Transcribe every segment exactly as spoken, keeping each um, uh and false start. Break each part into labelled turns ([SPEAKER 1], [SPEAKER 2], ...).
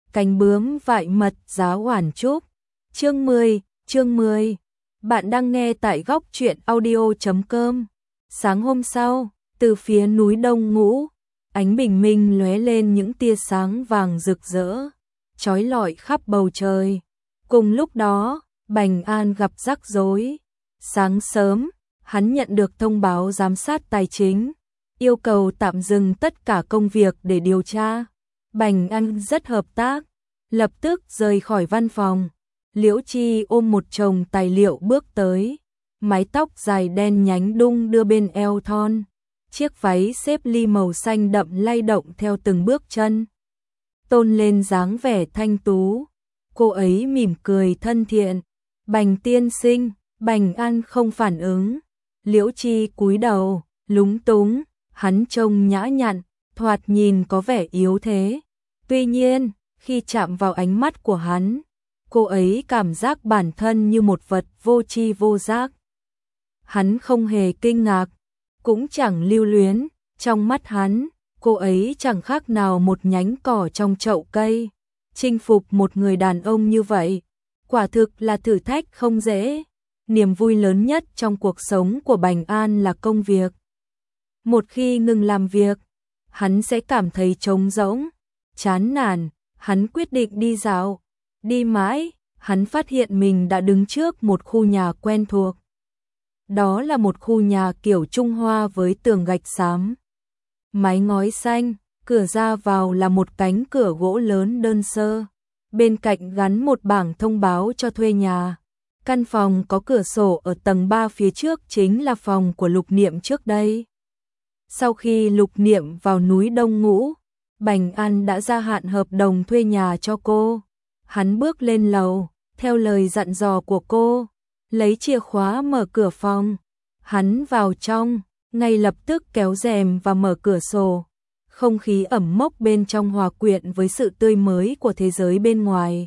[SPEAKER 1] cánh bướm vại mật giá oản trúc. Chương mười, chương mười. Bạn đang nghe tại góc truyện audio chấm com. Sáng hôm sau, từ phía núi Đông Ngũ, ánh bình minh lóe lên những tia sáng vàng rực rỡ, chói lọi khắp bầu trời. Cùng lúc đó, Bành An gặp rắc rối. Sáng sớm, hắn nhận được thông báo giám sát tài chính, yêu cầu tạm dừng tất cả công việc để điều tra. Bành An rất hợp tác, lập tức rời khỏi văn phòng. Liễu Chi ôm một chồng tài liệu bước tới, mái tóc dài đen nhánh đung đưa bên eo thon, chiếc váy xếp ly màu xanh đậm lay động theo từng bước chân, tôn lên dáng vẻ thanh tú. Cô ấy mỉm cười thân thiện. Bành tiên sinh. Bành An không phản ứng. Liễu Chi cúi đầu, lúng túng, hắn trông nhã nhặn, thoạt nhìn có vẻ yếu thế. Tuy nhiên, khi chạm vào ánh mắt của hắn, cô ấy cảm giác bản thân như một vật vô tri vô giác. Hắn không hề kinh ngạc, cũng chẳng lưu luyến, trong mắt hắn, cô ấy chẳng khác nào một nhánh cỏ trong chậu cây. Chinh phục một người đàn ông như vậy, quả thực là thử thách không dễ. Niềm vui lớn nhất trong cuộc sống của Bành An là công việc. Một khi ngừng làm việc, hắn sẽ cảm thấy trống rỗng, chán nản. Hắn quyết định đi dạo. Đi mãi, hắn phát hiện mình đã đứng trước một khu nhà quen thuộc. Đó là một khu nhà kiểu Trung Hoa với tường gạch xám, mái ngói xanh, cửa ra vào là một cánh cửa gỗ lớn đơn sơ. Bên cạnh gắn một bảng thông báo cho thuê nhà. Căn phòng có cửa sổ ở tầng ba phía trước chính là phòng của Lục Niệm trước đây. Sau khi Lục Niệm vào núi Đông Ngũ, Bành An đã gia hạn hợp đồng thuê nhà cho cô. Hắn bước lên lầu, theo lời dặn dò của cô, lấy chìa khóa mở cửa phòng. Hắn vào trong, ngay lập tức kéo rèm và mở cửa sổ. Không khí ẩm mốc bên trong hòa quyện với sự tươi mới của thế giới bên ngoài.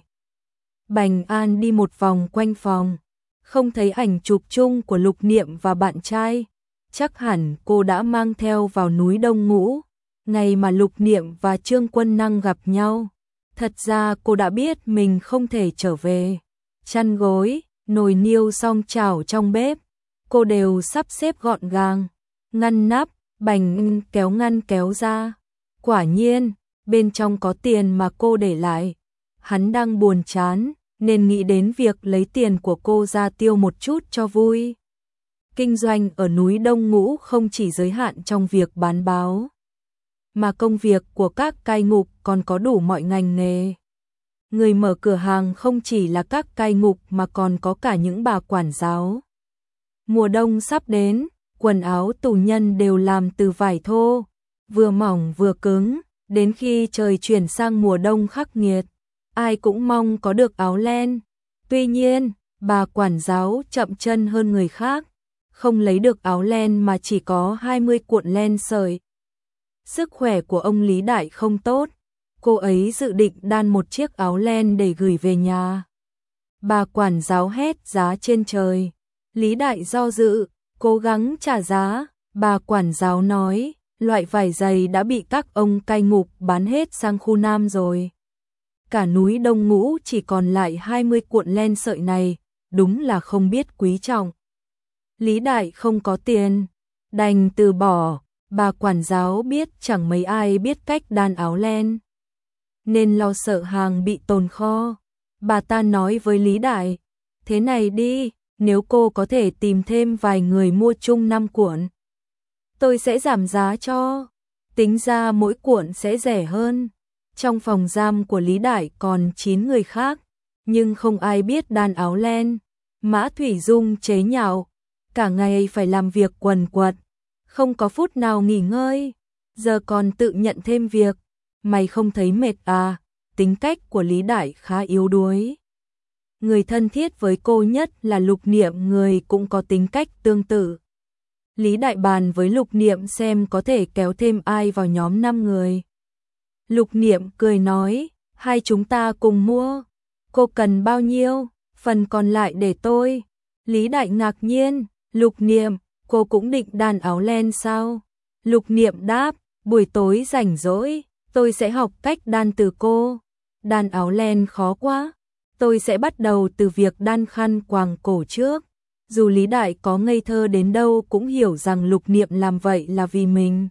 [SPEAKER 1] Bành An đi một vòng quanh phòng, không thấy ảnh chụp chung của Lục Niệm và bạn trai. Chắc hẳn cô đã mang theo vào núi Đông Ngũ, ngày mà Lục Niệm và Trương Quân Năng gặp nhau. Thật ra cô đã biết mình không thể trở về. Chăn gối, nồi niêu song chảo trong bếp, cô đều sắp xếp gọn gàng. Ngăn nắp, Bành kéo ngăn kéo ra. Quả nhiên, bên trong có tiền mà cô để lại. Hắn đang buồn chán, nên nghĩ đến việc lấy tiền của cô ra tiêu một chút cho vui. Kinh doanh ở núi Đông Ngũ không chỉ giới hạn trong việc bán báo, mà công việc của các cai ngục còn có đủ mọi ngành nghề. Người mở cửa hàng không chỉ là các cai ngục mà còn có cả những bà quản giáo. Mùa đông sắp đến, quần áo tù nhân đều làm từ vải thô, vừa mỏng vừa cứng. Đến khi trời chuyển sang mùa đông khắc nghiệt, ai cũng mong có được áo len. Tuy nhiên, bà quản giáo chậm chân hơn người khác, không lấy được áo len mà chỉ có hai mươi cuộn len sợi. Sức khỏe của ông Lý Đại không tốt, cô ấy dự định đan một chiếc áo len để gửi về nhà. Bà quản giáo hét giá trên trời. Lý Đại do dự, cố gắng trả giá. Bà quản giáo nói, loại vải dày đã bị các ông cai ngục bán hết sang khu Nam rồi. Cả núi Đông Ngũ chỉ còn lại hai mươi cuộn len sợi này, đúng là không biết quý trọng. Lý Đại không có tiền, đành từ bỏ. Bà quản giáo biết chẳng mấy ai biết cách đan áo len, nên lo sợ hàng bị tồn kho. Bà ta nói với Lý Đại, thế này đi, nếu cô có thể tìm thêm vài người mua chung năm cuộn, tôi sẽ giảm giá cho, tính ra mỗi cuộn sẽ rẻ hơn. Trong phòng giam của Lý Đại còn chín người khác, nhưng không ai biết đan áo len. Mã Thủy Dung chế nhạo, cả ngày phải làm việc quần quật, không có phút nào nghỉ ngơi, giờ còn tự nhận thêm việc, mày không thấy mệt à? Tính cách của Lý Đại khá yếu đuối. Người thân thiết với cô nhất là Lục Niệm, người cũng có tính cách tương tự. Lý Đại bàn với Lục Niệm xem có thể kéo thêm ai vào nhóm năm người. Lục Niệm cười nói, hai chúng ta cùng mua. Cô cần bao nhiêu? Phần còn lại để tôi. Lý Đại ngạc nhiên, Lục Niệm, cô cũng định đan áo len sao? Lục Niệm đáp, buổi tối rảnh rỗi, tôi sẽ học cách đan từ cô. đan áo len khó quá. Tôi sẽ bắt đầu từ việc đan khăn quàng cổ trước. Dù Lý Đại có ngây thơ đến đâu cũng hiểu rằng Lục Niệm làm vậy là vì mình.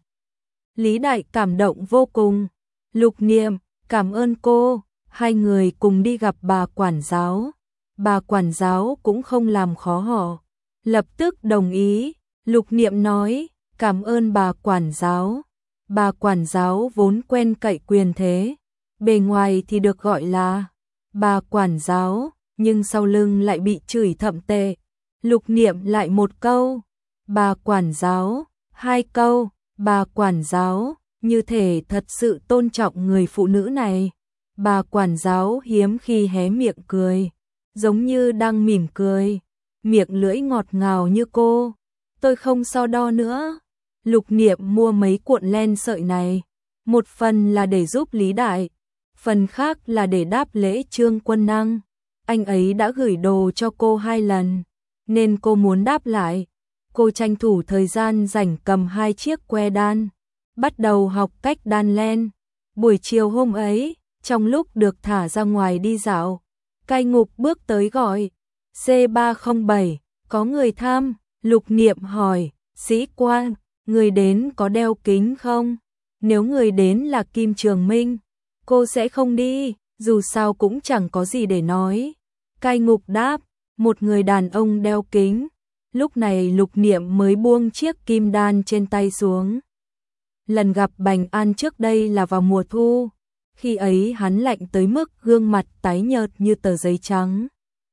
[SPEAKER 1] Lý Đại cảm động vô cùng. Lục Niệm, cảm ơn cô. Hai người cùng đi gặp bà quản giáo. Bà quản giáo cũng không làm khó họ, lập tức đồng ý. Lục Niệm nói, cảm ơn bà quản giáo. Bà quản giáo vốn quen cậy quyền thế, bề ngoài thì được gọi là bà quản giáo, nhưng sau lưng lại bị chửi thậm tệ. Lục Niệm lại một câu, bà quản giáo, hai câu, bà quản giáo, như thể thật sự tôn trọng người phụ nữ này. Bà quản giáo hiếm khi hé miệng cười, giống như đang mỉm cười, miệng lưỡi ngọt ngào như cô. Tôi không so đo nữa. Lục Niệm mua mấy cuộn len sợi này, một phần là để giúp Lý Đại, phần khác là để đáp lễ Trương Quân Năng. Anh ấy đã gửi đồ cho cô hai lần, nên cô muốn đáp lại. Cô tranh thủ thời gian rảnh cầm hai chiếc que đan, bắt đầu học cách đan len. Buổi chiều hôm ấy, trong lúc được thả ra ngoài đi dạo, cai ngục bước tới gọi, C ba không bảy, có người tham. Lục Niệm hỏi, sĩ quan, người đến có đeo kính không? Nếu người đến là Kim Trường Minh, cô sẽ không đi, dù sao cũng chẳng có gì để nói. Cai ngục đáp, một người đàn ông đeo kính. Lúc này Lục Niệm mới buông chiếc kim đan trên tay xuống. Lần gặp Bành An trước đây là vào mùa thu, khi ấy hắn lạnh tới mức gương mặt tái nhợt như tờ giấy trắng.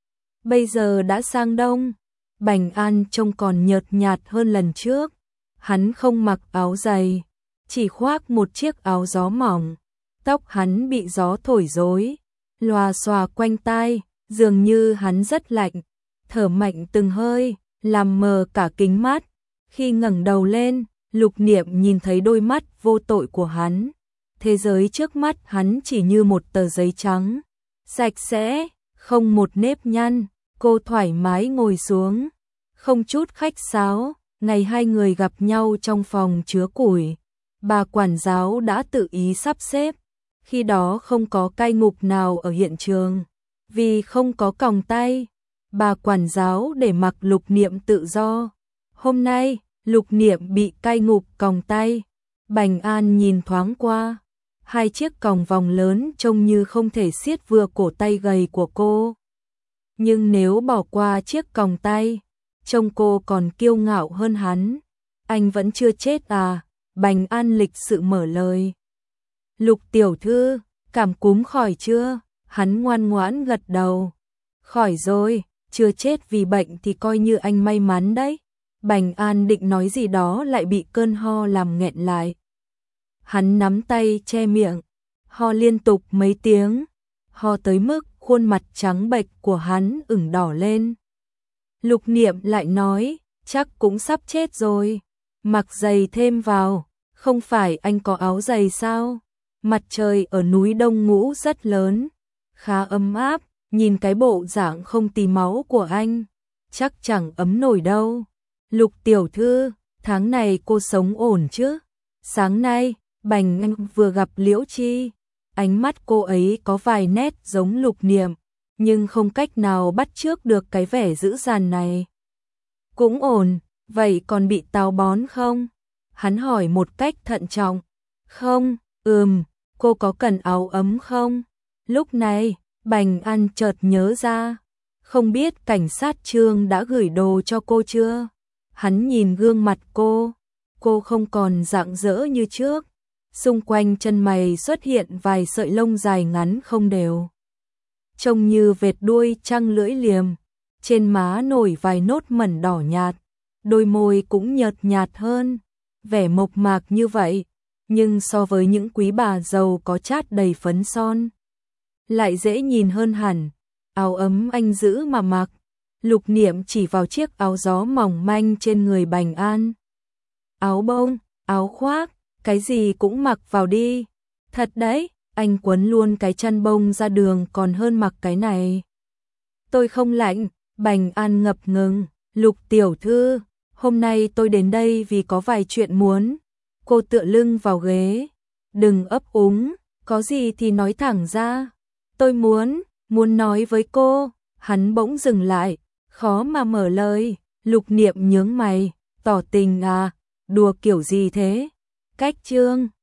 [SPEAKER 1] Bây giờ đã sang đông, Bành An trông còn nhợt nhạt hơn lần trước. Hắn không mặc áo dày, chỉ khoác một chiếc áo gió mỏng. Tóc hắn bị gió thổi rối, lòa xòa quanh tai, dường như hắn rất lạnh, thở mạnh từng hơi, làm mờ cả kính mắt. Khi ngẩng đầu lên, Lục Niệm nhìn thấy đôi mắt vô tội của hắn. Thế giới trước mắt hắn chỉ như một tờ giấy trắng, sạch sẽ, không một nếp nhăn. Cô thoải mái ngồi xuống, không chút khách sáo. Ngày hai người gặp nhau trong phòng chứa củi, bà quản giáo đã tự ý sắp xếp. Khi đó không có cai ngục nào ở hiện trường, vì không có còng tay, bà quản giáo để mặc Lục Niệm tự do. Hôm nay, Lục Niệm bị cai ngục còng tay. Bành An nhìn thoáng qua, hai chiếc còng vòng lớn trông như không thể siết vừa cổ tay gầy của cô. Nhưng nếu bỏ qua chiếc còng tay, trông cô còn kiêu ngạo hơn hắn. Anh vẫn chưa chết à? Bành An lịch sự mở lời. Lục tiểu thư, cảm cúm khỏi chưa? Hắn ngoan ngoãn gật đầu. Khỏi rồi, chưa chết vì bệnh thì coi như anh may mắn đấy. Bành An định nói gì đó lại bị cơn ho làm nghẹn lại. Hắn nắm tay che miệng, ho liên tục mấy tiếng, ho tới mức khuôn mặt trắng bệch của hắn ửng đỏ lên. Lục Niệm lại nói, chắc cũng sắp chết rồi, mặc giày thêm vào. Không phải anh có áo giày sao? Mặt trời ở núi Đông Ngũ rất lớn, khá ấm áp, nhìn cái bộ dạng không tí máu của anh, chắc chẳng ấm nổi đâu. Lục tiểu thư, tháng này cô sống ổn chứ? Sáng nay, Bành Anh vừa gặp Liễu Chi, ánh mắt cô ấy có vài nét giống Lục Niệm, nhưng không cách nào bắt chước được cái vẻ dữ dằn này. Cũng ổn, vậy còn bị táo bón không? Hắn hỏi một cách thận trọng. Không, ừm, cô có cần áo ấm không? Lúc này, Bành An chợt nhớ ra, không biết cảnh sát Trương đã gửi đồ cho cô chưa? Hắn nhìn gương mặt cô, cô không còn rạng rỡ như trước. Xung quanh chân mày xuất hiện vài sợi lông dài ngắn không đều, trông như vệt đuôi trăng lưỡi liềm. Trên má nổi vài nốt mẩn đỏ nhạt, đôi môi cũng nhợt nhạt hơn, vẻ mộc mạc như vậy, nhưng so với những quý bà giàu có chát đầy phấn son, lại dễ nhìn hơn hẳn. Áo ấm anh giữ mà mặc. Lục Niệm chỉ vào chiếc áo gió mỏng manh trên người Bành An. Áo bông, áo khoác, cái gì cũng mặc vào đi. Thật đấy, anh quấn luôn cái chăn bông ra đường còn hơn mặc cái này. Tôi không lạnh. Bành An ngập ngừng. Lục tiểu thư, hôm nay tôi đến đây vì có vài chuyện muốn. Cô tựa lưng vào ghế. Đừng ấp úng, có gì thì nói thẳng ra. Tôi muốn, muốn nói với cô, hắn bỗng dừng lại, khó mà mở lời. Lục Niệm nhướng mày, tỏ tình à, đùa kiểu gì thế? Cách Trương